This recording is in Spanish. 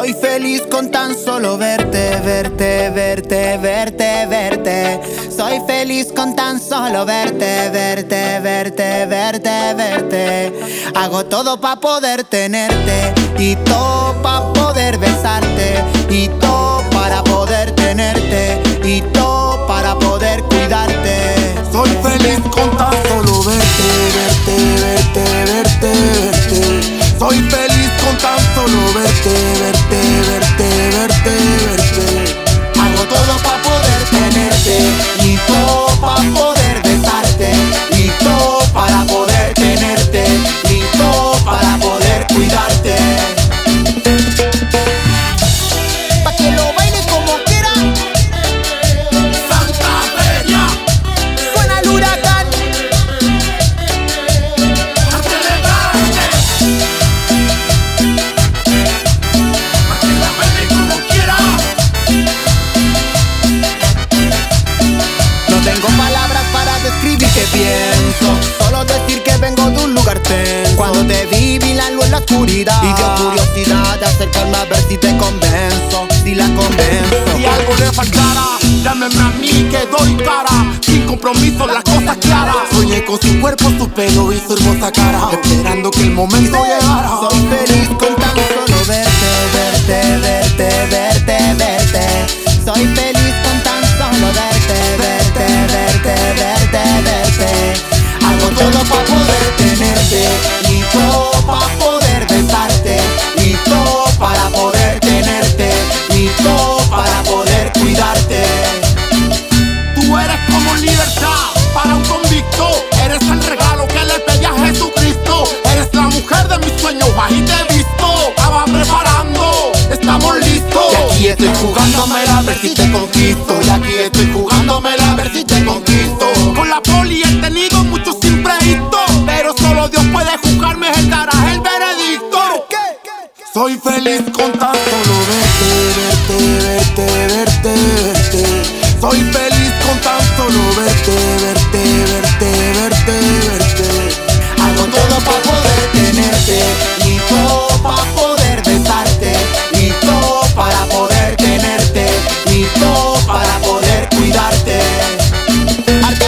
Soy feliz con tan solo verte, verte, verte, verte, verte. Soy feliz con tan solo verte, verte, verte, verte, verte. Hago todo pa' poder tenerte y todo pa' poder besarte y todo para poder tenerte y todo para poder cuidarte. Soy feliz con tan solo verte, verte, verte, verte, verte. Soy feliz con tan solo verte, verte, verte, verte, verte. Hago todo pa' poder tenerte y todo pa' poder besarte y todo para poder tenerte y todo para poder cuidarte. Pa' que lo baile como quiera. Santa Feria, Suena el huracán. a celebrarte. Pa' que la baile como quiera. No tengo palabras para describir qué pienso, solo decir que vengo de un lugar tenso. Cuando te vi la luz en la oscuridad y dio curiosidad de acercarme a ver si te convenzo, si la convenzo. Si algo le faltara, llámeme a mí que doy cara. Sin compromiso, las cosas claras. Soñé con su cuerpo, su pelo y su hermosa cara, esperando que el momento llegara. Soy feliz con tan solo verte, verte, verte, verte, verte. Soy feliz con tan solo verte, verte, verte, verte, verte. Hago todo pa' poder tenerte y todo pa' poder besarte y todo para poder tenerte y todo para poder cuidarte. Tú eres como libertad para un convicto. Eres el regalo que le pedí a Jesucristo. Eres la mujer de mis sueños, ahí te he visto. Estaba preparando, estamos listos. Y aquí estoy jugándomela a ver si te conquisto. Y aquí estoy jugándomela a ver si te conquisto. Con la poli he tenido muchos imprevistos, pero solo Dios puede juzgarme, Él dará el veredicto. Soy feliz con tan solo verte, verte, verte, verte, verte. Soy feliz con tan solo verte, verte, verte, verte, verte. Hago todo pa' poder tenerte y todo pa' poder besarte y todo para poder tenerte y todo para poder cuidarte.